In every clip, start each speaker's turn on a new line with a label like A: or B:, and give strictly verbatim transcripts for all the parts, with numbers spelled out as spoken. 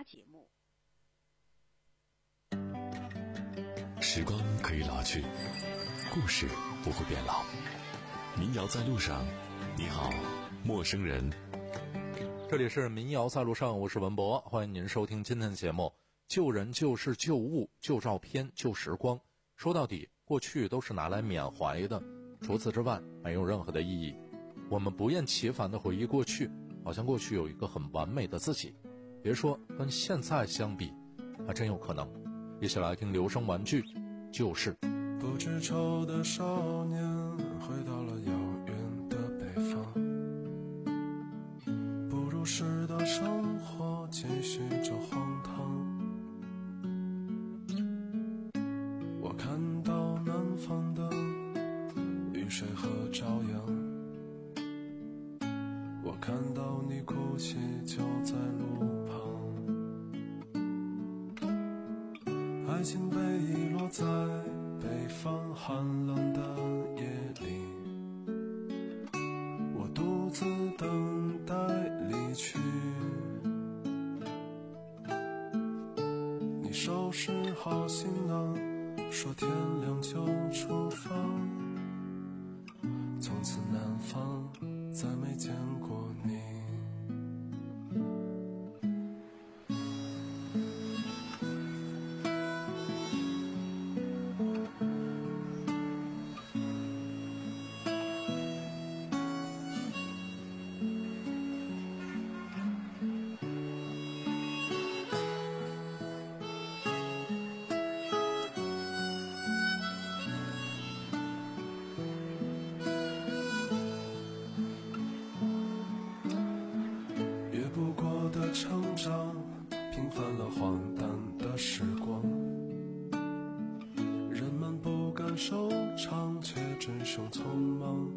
A: 节目。
B: 时光可以老去，故事不会变老。民谣在路上，你好，陌生人。
C: 这里是民谣在路上，我是文博，欢迎您收听今天的节目。旧人、旧事、旧物、旧照片、旧时光，说到底，过去都是拿来缅怀的，除此之外没有任何的意义。我们不厌其烦地回忆过去，好像过去有一个很完美的自己，别说跟现在相比，还真有可能。一起来听留声玩具旧事。
D: 不知愁的少年回到了遥远的北方，不如时的生活继续着荒唐。我看到南方的雨水和朝阳，我看到你哭泣就在路旁，爱情被遗落在北方寒冷的夜里，我独自等待离去。你收拾好行囊，说天亮就出发，从此南方再没见过你。不过的成长，平凡了荒诞的时光，人们不敢收场，却只剩匆忙。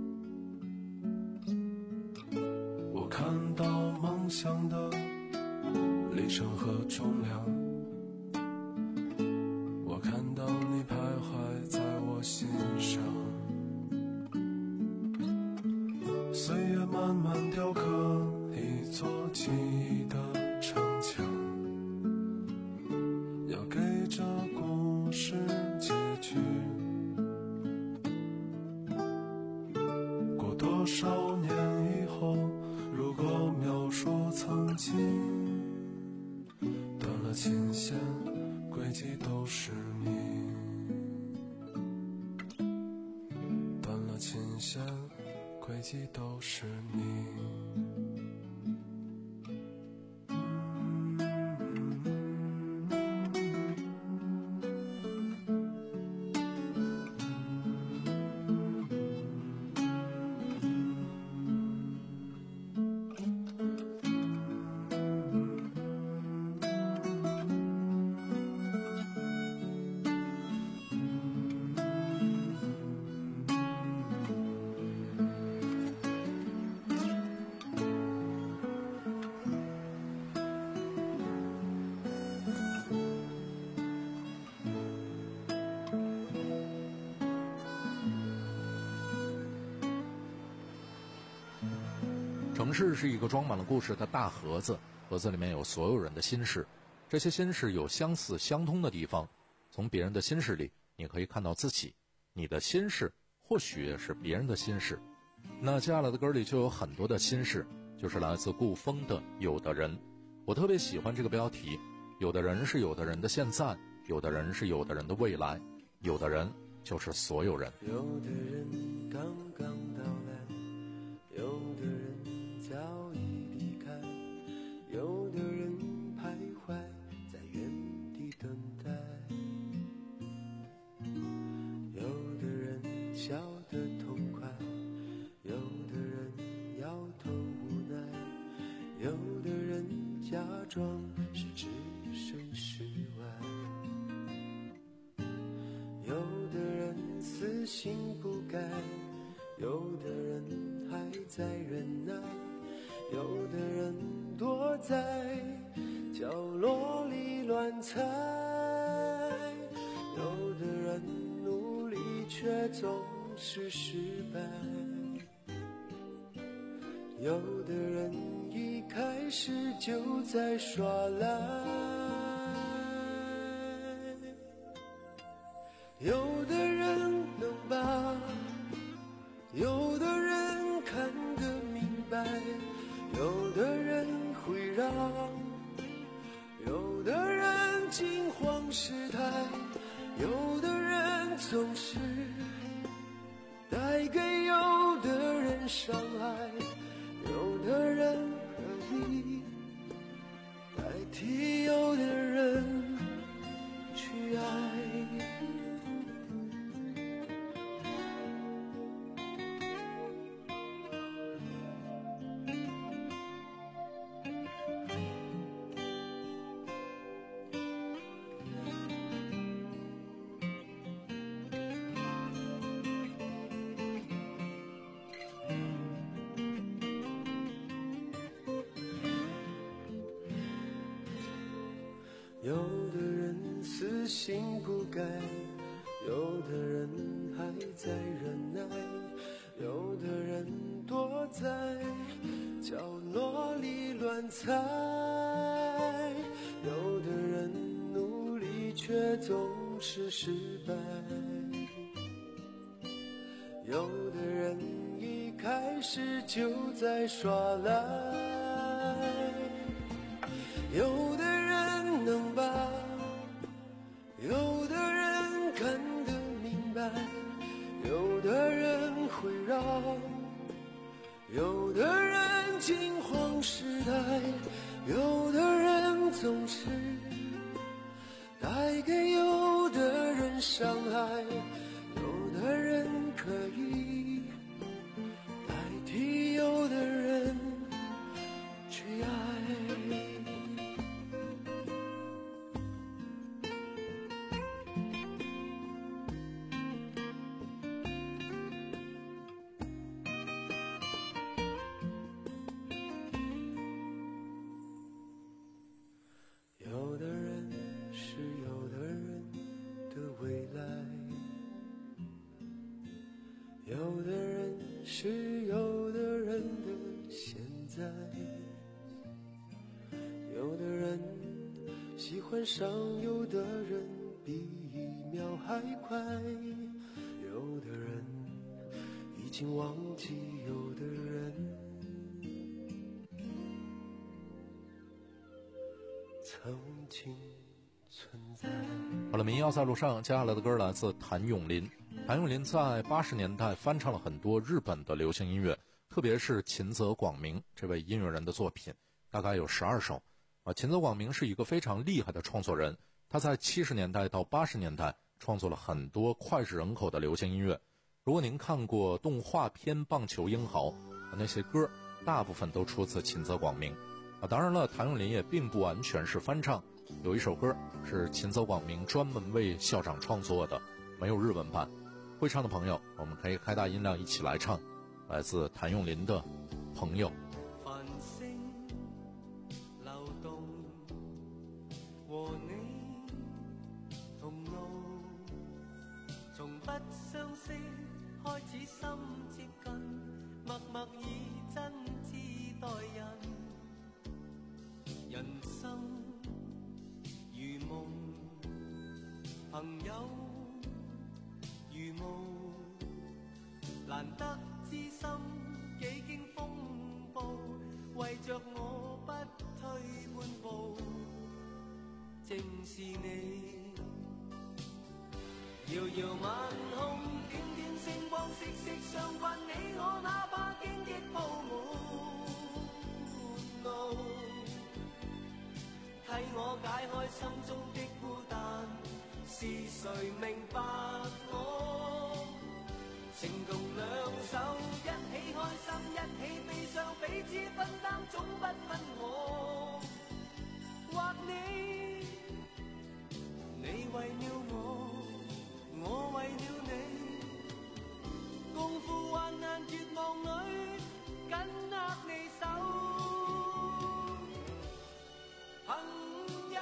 D: 我看到梦想的里程和重量，我看到你徘徊在我心上，岁月慢慢雕刻一座记忆的城墙，要给这故事结局。过多少年以后，如果描述曾经，断了琴弦，轨迹都是你。断了琴弦，轨迹都是你。
C: 城市是一个装满了故事的大盒子，盒子里面有所有人的心事，这些心事有相似相通的地方，从别人的心事里你可以看到自己，你的心事或许也是别人的心事。那接下来的歌里就有很多的心事，就是来自顾风的有的人。我特别喜欢这个标题，有的人是有的人的现在，有的人是有的人的未来，有的人就是所有人。
E: 有的人刚刚到来，有的人早已离开，有的人徘徊在原地等待，有的人笑得痛快，有的人摇头无奈，有的人假装是置身事外，有的人死性不改，有的人还在忍耐，有的人躲在角落里乱猜，有的人努力却总是失败，有的人依靠开始就在耍赖。有的人能把有的人看得明白，有的人会让有的人惊慌失态，有的人总是带给有的人伤害，有的人可以代替有的人去爱。有的人死性不改，有的人还在忍耐，有的人躲在角落里乱猜，有的人努力却总是失败，有的人一开始就在耍赖，有的人能把有的人看得明白，有的人会让有的人惊慌失态，有的人总是带给有的人伤害，有的人可以代替有的人去爱。有的人是有的人的未来，有的人是有的人的现在，有的人喜欢上有的人比一秒还快，有的人已经忘记有的人曾经存在。
C: 好了，民谣在路上，接下来的歌来自谭咏麟。谭咏麟在八十年代翻唱了很多日本的流行音乐，特别是秦泽广明这位音乐人的作品，大概有十二首。啊，秦泽广明是一个非常厉害的创作人，他在七十年代到八十年代创作了很多脍炙人口的流行音乐。如果您看过动画片《棒球英豪》，那些歌大部分都出自秦泽广明。啊，当然了，谭咏麟也并不完全是翻唱，有一首歌是秦泽广明专门为校长创作的，没有日文版。会唱的朋友，我们可以开大音量一起来唱，来自谭咏麟的《朋友》。
E: 繁星流動，和你同路，從不相識開始心接近，默默以真摯待人。人生如夢，朋友如霧，難得知心幾經風暴，為着我不退半步，正是你。遙遙晚空，點點星光，息息相關，你我哪怕荊棘鋪滿路，替我解開心中的孤單，是誰明白我？情同兩手，一起開心，一起悲傷，彼此分擔，總不分我。或你，你為了我，我為了你，共赴患難絕望裏，緊握你手。朋友，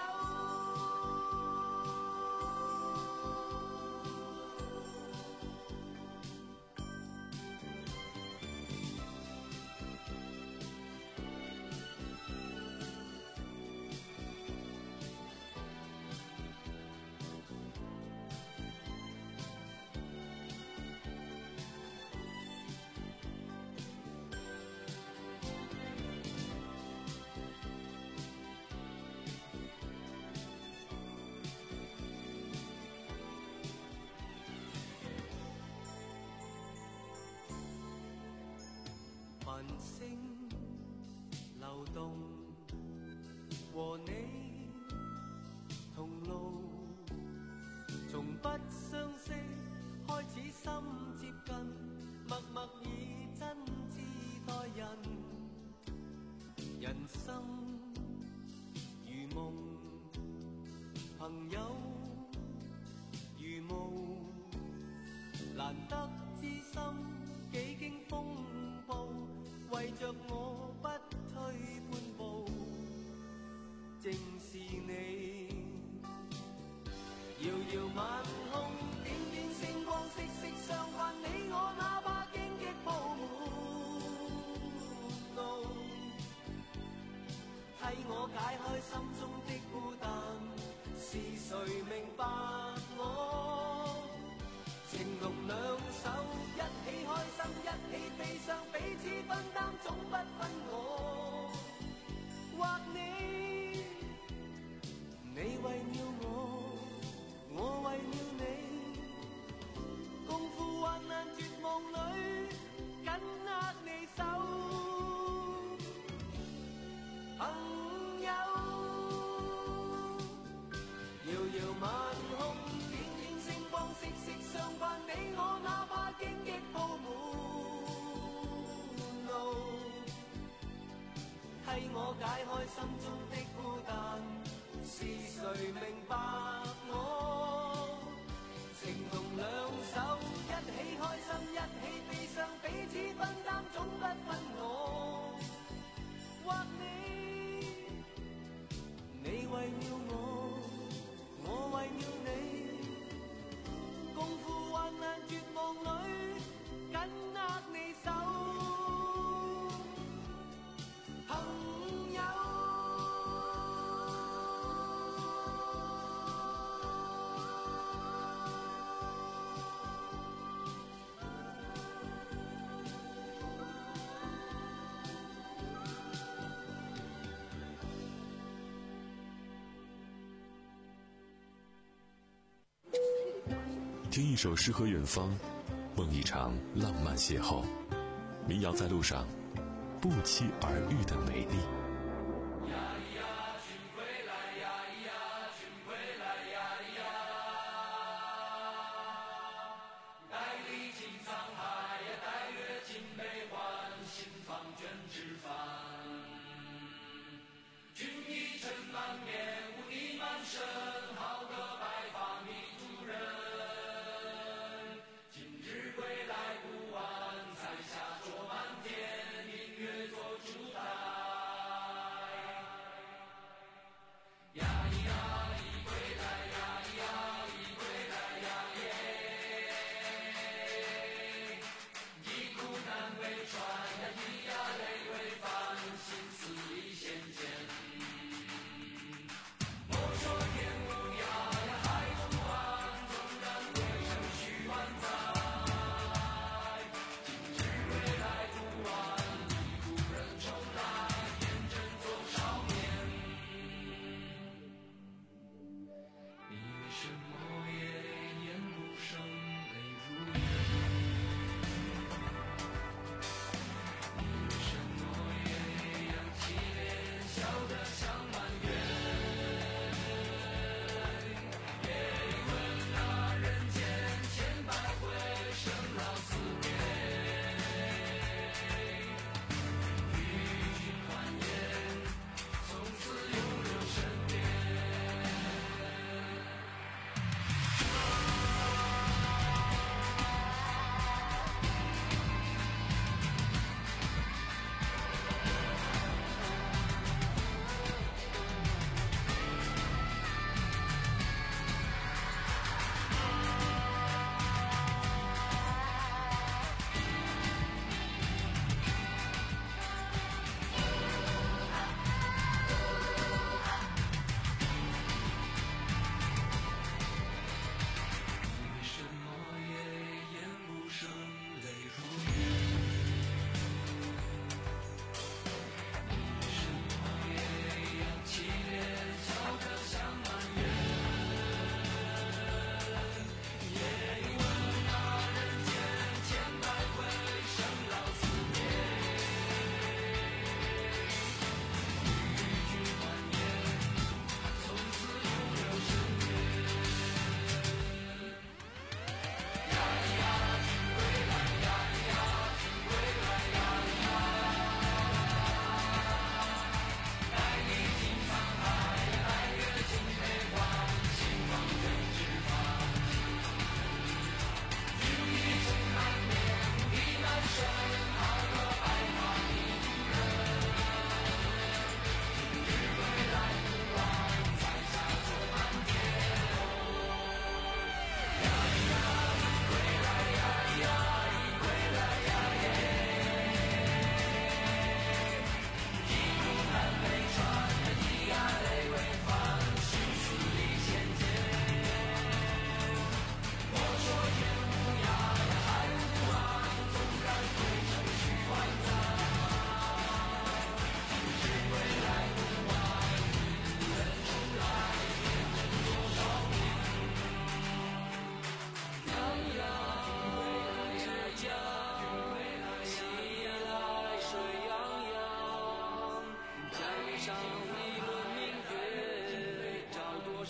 E: 云星流动，和你同路，从不相识开始心接近，默默以真挚待人。人生如梦，朋友如雾，难得知心几经风暴，为着我不退半步，正是你。遥遥晚空，点点星光，息息相关，你我哪怕荆棘铺满路，替我解开心中的孤单，是谁明白我？情同两手，一起开心，一起悲伤，彼此分担，总不分我或你。你为了我，我为了你，共赴患难绝望里，紧握你手，朋友。遥遥晚空，点点星光，息息相关，你我哪怕荆棘铺满路，替我解开心中的孤单，是谁明白我？情同两手，一起开心，一起悲伤，彼此分担，总不分我或你。你为了我，我为了你，共赴患难绝望里，紧握你手，朋友。
B: 听一首诗和远方，梦一场浪漫邂逅。民谣在路上，不期而遇的美丽。
A: 呀咿呀，君归来呀咿呀，君归来呀咿呀，带历经沧海呀，带阅尽悲欢，心放卷纸帆。君一尘满面，污泥满身，好个白发迷途人。今日归来不晚，彩霞灼满天，明月做烛台。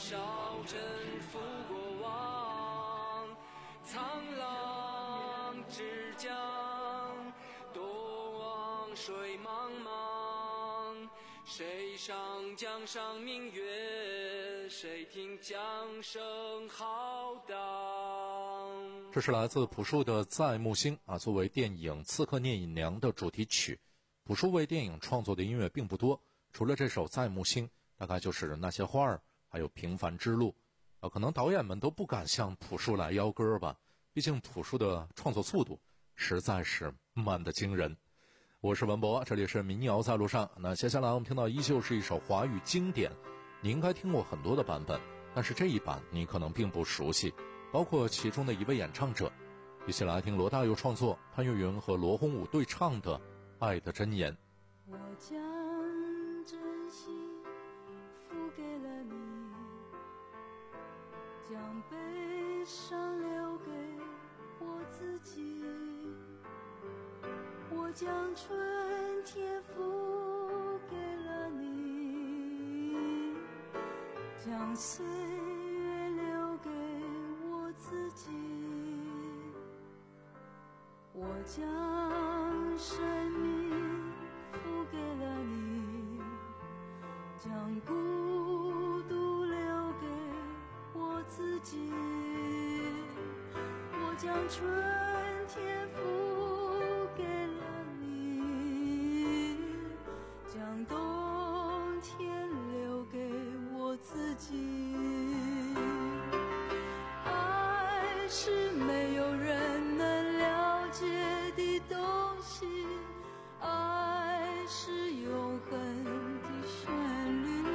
A: 少征服过往，沧浪之江，多望水茫茫。谁上江上明月？谁听江声浩荡？
C: 这是来自朴树的《在木星》啊，作为电影《刺客聂隐娘》的主题曲。朴树为电影创作的音乐并不多，除了这首《在木星》，大概就是那些花儿，还有平凡之路。啊，可能导演们都不敢向朴树来邀歌吧，毕竟朴树的创作速度实在是慢得惊人。我是文博，这里是民谣在路上。那接下来我们听到依旧是一首华语经典，你应该听过很多的版本，但是这一版你可能并不熟悉，包括其中的一位演唱者。一起来听罗大佑创作，潘越云和罗洪武对唱的《爱的箴言》。
F: 我将真心付给了你，将悲伤留给我自己，我将春天付给了你，将岁月留给我自己，我将生命付给了你，将孤独留给我自己，我将春天付给了你，将冬天留给我自己。爱是没有人能了解的东西，爱是永恒的旋律，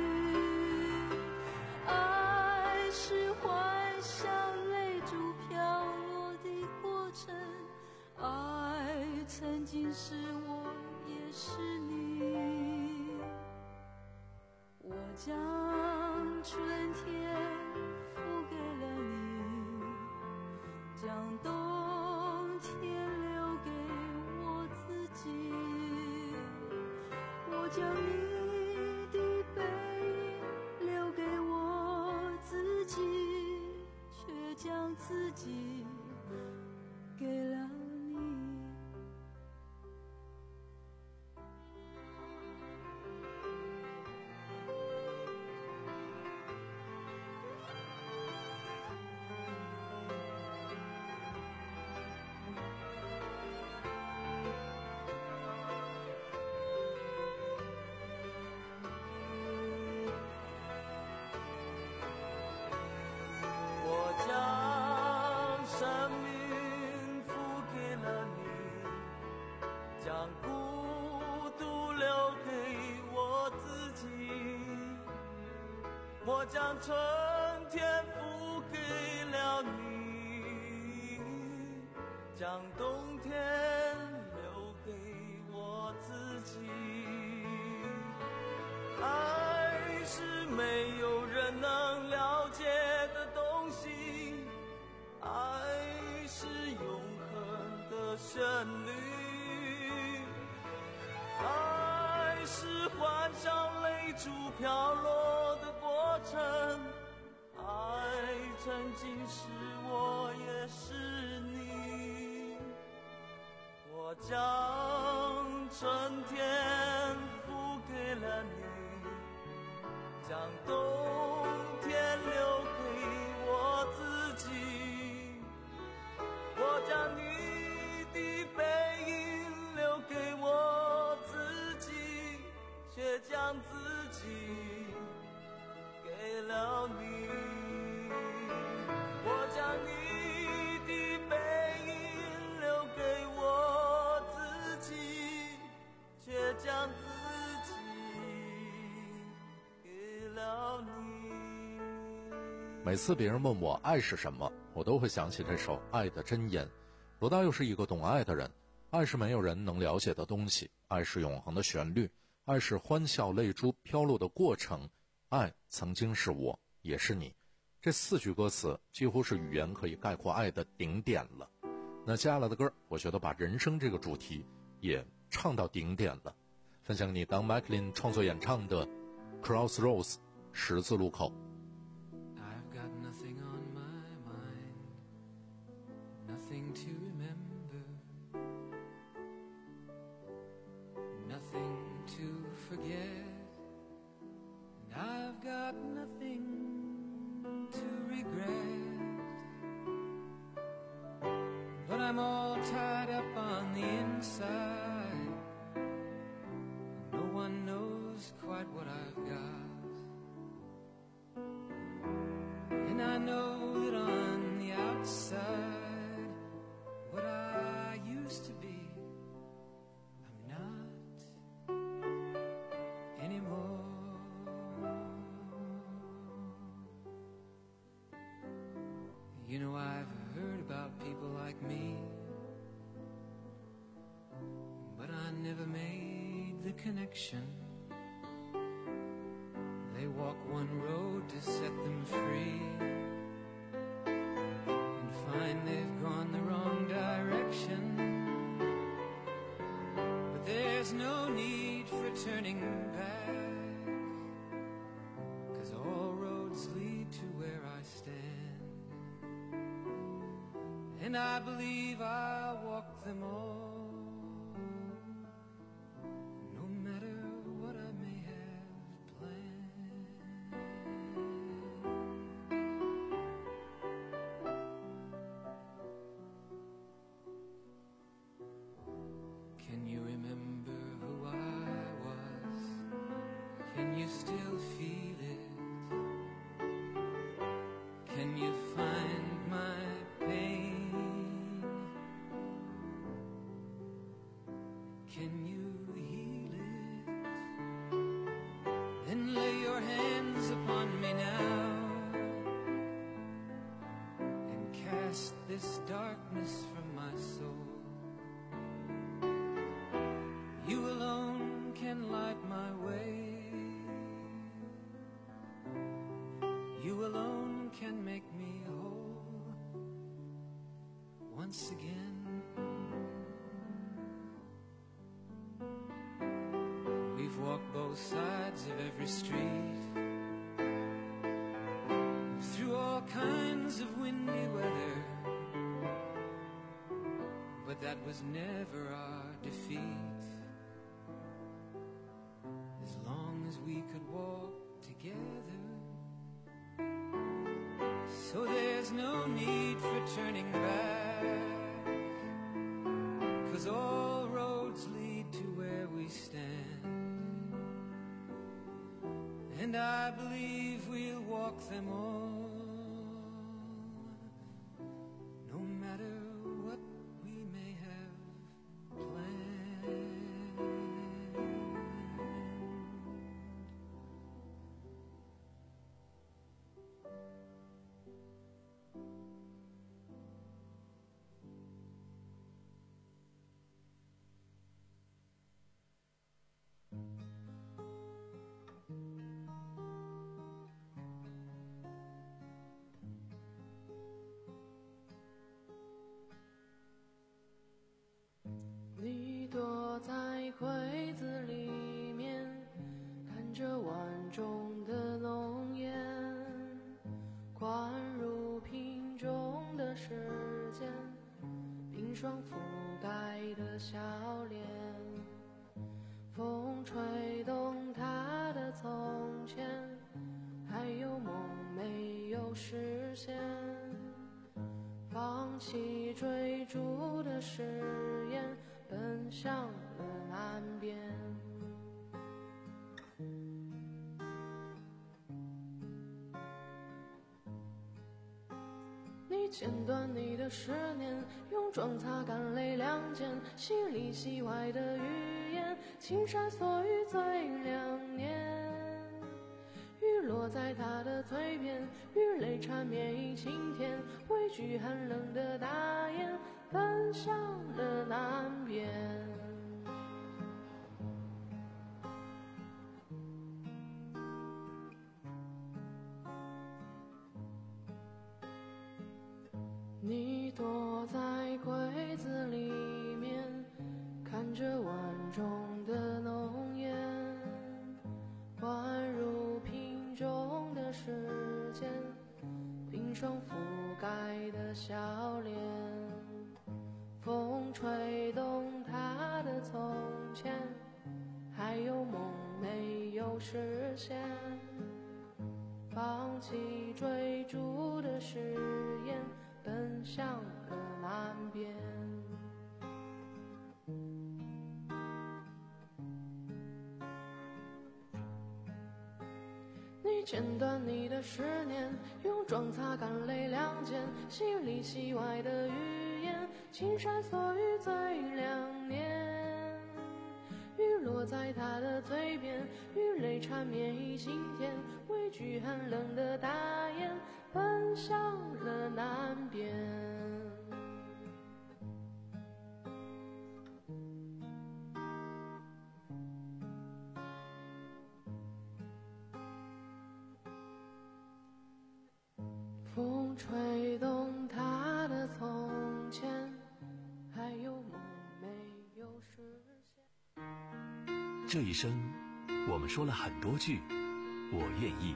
F: 爱是幻想泪珠飘落的过程，爱曾经是我也是你，我将春天付给了你，将冬天留给我自己，我将你的背影留给我自己，却将自己给了你。
E: 我将生命付给了你，将孤独留给我自己，我将春天付给了你，将冬天留给我自己。爱是没有人能了解的东西，爱是永恒的旋律，爱是幻想泪珠飘落的过程，爱曾经是我也是你，我将春天付给了你，将冬天留给我自己，我将你的背影留给我自己，却将自己给了你，我将你的背影留给我自己，却将自己给了你。
C: 每次别人问我爱是什么，我都会想起这首《爱的箴言》。罗大佑是一个懂爱的人，爱是没有人能了解的东西，爱是永恒的旋律，爱是欢笑泪珠飘落的过程，爱曾经是我也是你。这四句歌词几乎是语言可以概括爱的顶点了。那接下来的歌，我觉得把人生这个主题也唱到顶点了。分享给你当 Macklin 创作演唱的 Crossroads 十字路口。
E: tied up on the inside. No one knows quite what I've got. And I know that on the outside, what I used to be, I'm not anymore. You know, I've heard about people like me, but I never made the connection. They walk one road to set them free and find they've gone the wrong direction. But there's no need for turning back, 'cause all roads lead to where I stand. And I believe I'll walk them all, no matter what I may have planned. Can you remember who I was? Can you still feel it? Can you find my pain? Can you heal it? Then lay your hands upon me now and cast this darkness from my soul. You alone can light my way. You alone can make me whole once again. We've walked both sides of every street, through all kinds of windy weather, but that was never our defeat. As long as we could walk together. So there's no need for turning back, 'cause all roads lead to where we stand. And I believe we'll walk them all, no matter what we may have planned.
F: 你躲在柜子里面，看着碗中的浓烟，灌入瓶中的时间，冰霜覆盖的笑脸，风吹动他的从前，还有梦没有实现，放弃追逐的誓言，奔向了南边。你剪断你的十年，用妆擦干泪两肩，戏里戏外的语言，青山锁于最两年。雨落在他的嘴边，雨泪缠绵于晴天，畏惧寒冷的大雁，奔向了南边。你躲在柜子里面，看着碗中的浓烟，灌入瓶中的时间，冰霜覆盖的笑脸，风吹动他的从前，还有梦没有实现，放弃追逐的誓言，奔向了南边。
G: 剪断你的思念，用妆擦干泪两肩，戏里戏外的语言，青山锁雨最两年。雨落在他的嘴边，雨泪缠绵一心田，畏惧寒冷的大雁，奔向了南边。风吹动他的从前，还有梦没有实现。
H: 这一生我们说了很多句我愿意。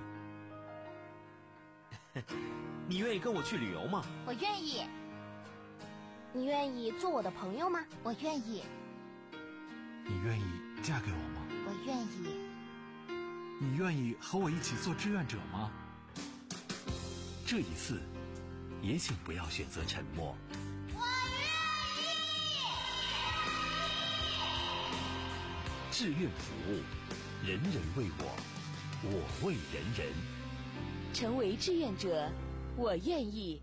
I: 你愿意跟我去旅游吗？
J: 我愿意。你愿意做我的朋友吗？我愿意。
K: 你愿意嫁给我吗？
J: 我愿意。
K: 你愿意和我一起做志愿者吗？
H: 这一次也请不要选择沉默。
J: 我愿意。
H: 志愿服务，人人为我，我为人人。
L: 成为志愿者，我愿意。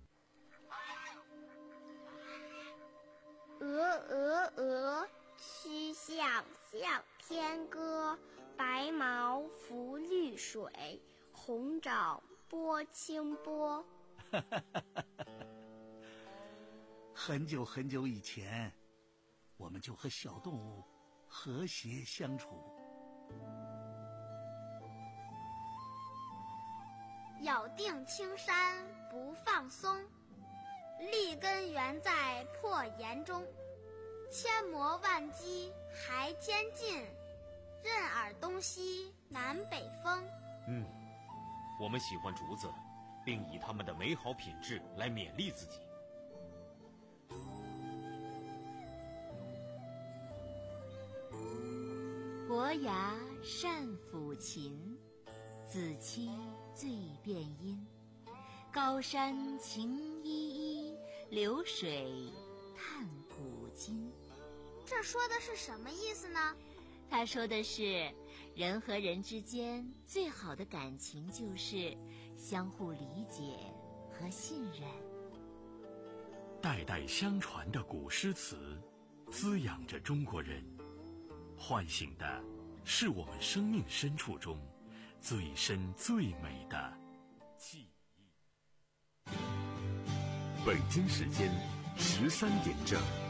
M: 鹅鹅鹅，曲项向天歌。白毛浮绿水，红爪拨清波。
N: 很久很久以前，我们就和小动物和谐相处。
M: 咬定青山不放松，立根原在破岩中。千磨万击还坚劲，任尔东西南北风。
I: 嗯，我们喜欢竹子，并以它们的美好品质来勉励自己。
O: 伯牙善抚琴，子期最辨音。高山晴依依，流水叹古今。
M: 这说的是什么意思呢？
O: 他说的是，人和人之间最好的感情就是相互理解和信任。
H: 代代相传的古诗词，滋养着中国人，唤醒的是我们生命深处中最深最美的记忆。
B: 北京时间十三点整。